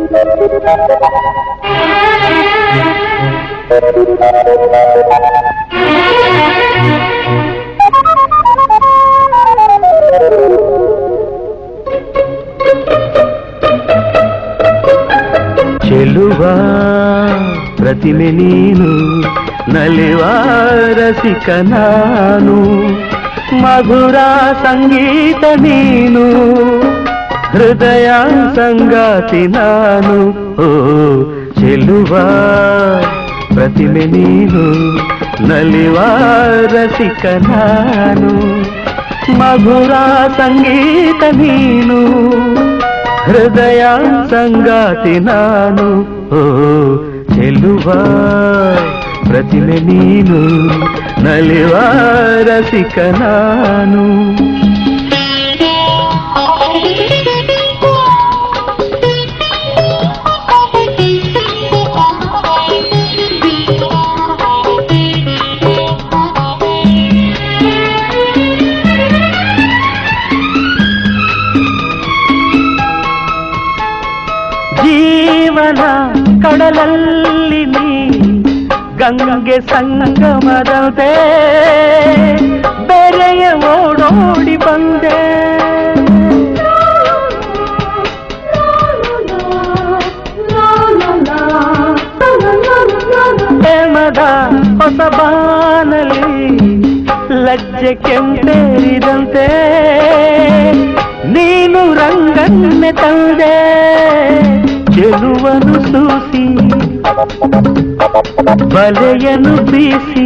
ಚೆಲುವ ಪ್ರತಿಮೆ ನೀನು, ನಲಿವ ರಸಿಕ ನಾನು, ಮಧುರ ಸಂಗೀತ ನೀನು, ಹೃದಯ ಸಂಗಾತಿ ನಾನು. ಓ ಚೆಲುವ ಪ್ರತಿಮೆ ನೀನು, ನಲಿವ ರಸಿಕ ನಾನು, ಮಧುರ ಸಂಗೀತ ನೀನು, ಹೃದಯ ಸಂಗಾತಿ ನಾನು. ಓ ಚೆಲುವ ಪ್ರತಿಮೆ ನೀನು, ನಲಿವ ರಸಿಕ ನಾನು. ಜೀವನ ಕಡಲಲ್ಲಿ ನೀ ಗಂಗೆ ಸಂಗಮದಂತೆ ಬೆರೆಯ ಓಡೋಡಿ ಬಂದೆ. ಪ್ರೇಮದ ಹೊಸ ಬಾನಲಿ ಲಜ್ಜೆ ಕೆಂಪೇರಿದಂತೆ ನೀನು ರಂಗನ್ನೆ ತಂದೆ. ಚೆಲುವನು ಸೂಸಿ ಬಲೆಯನು ಬೀಸಿ,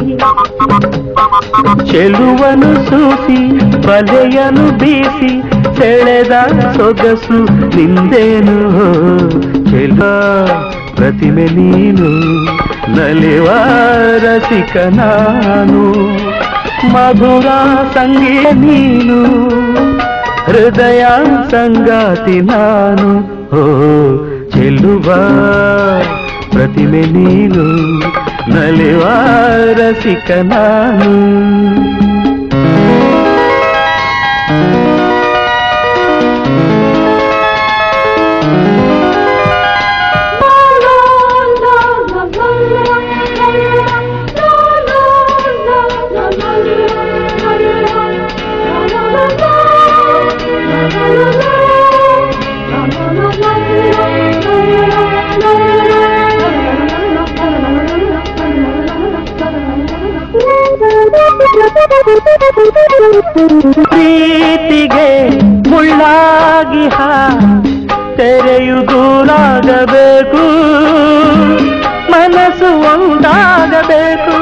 ಚೆಲುವನು ಸೂಸಿ ಬಲೆಯನು ಬೀಸಿ, ಸೆಳೆದ ಸೊಗಸು ನಿಂದೇನು. ಚೆಲುವ ಪ್ರತಿಮೆ ನೀನು, ನಲಿವ ರಸಿಕ ನಾನು, ಮಧುರ ಸಂಗೀತ ನೀನು, ಹೃದಯ ಸಂಗಾತಿ ನಾನು. ಓ ಚೆಲುವ ಪ್ರತಿಮೆ ನೀನು, ನಲಿವ ರಸಿಕ ನಾನು. ಪ್ರೀತಿಗೆ ಮುಳ್ಳಾಗಿ ತೆರೆಯುವುದಾಗಬೇಕು, ಮನಸ್ಸು ಒಂದಾಗಬೇಕು.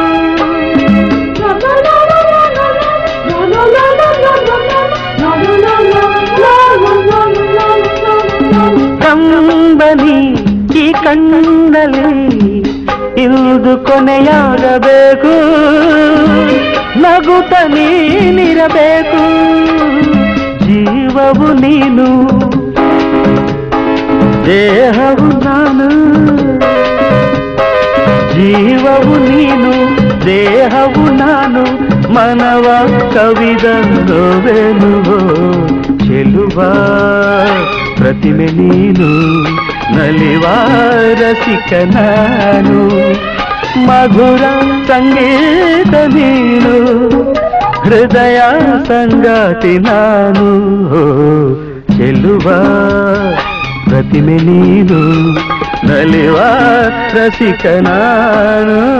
ಕಂಬನಿ ಈ ಕಣ್ಣಲ್ಲಿ ಇಂದು ಕೊನೆಯಾಗಬೇಕು, ನಗುತ್ತ ನೀನಿರಬೇಕು. ಜೀವವು ನೀನು, ದೇಹವು ನಾನು, ಜೀವವು ನೀನು, ದೇಹವು ನಾನು, ಮನವ ಕವಿದನುವೆನು. ಚೆಲುವ ಪ್ರತಿಮೆ ನೀನು, ನಲಿವ ರಸಿಕ ನಾನು, ಮಧುರ ಸಂಗೀತ ನೀನು, ಹೃದಯ ಸಂಗಾತಿ ನಾನು. ಚೆಲುವ ಪ್ರತಿಮೆ ನೀನು, ನಲಿವ ರಸಿಕ ನಾನು.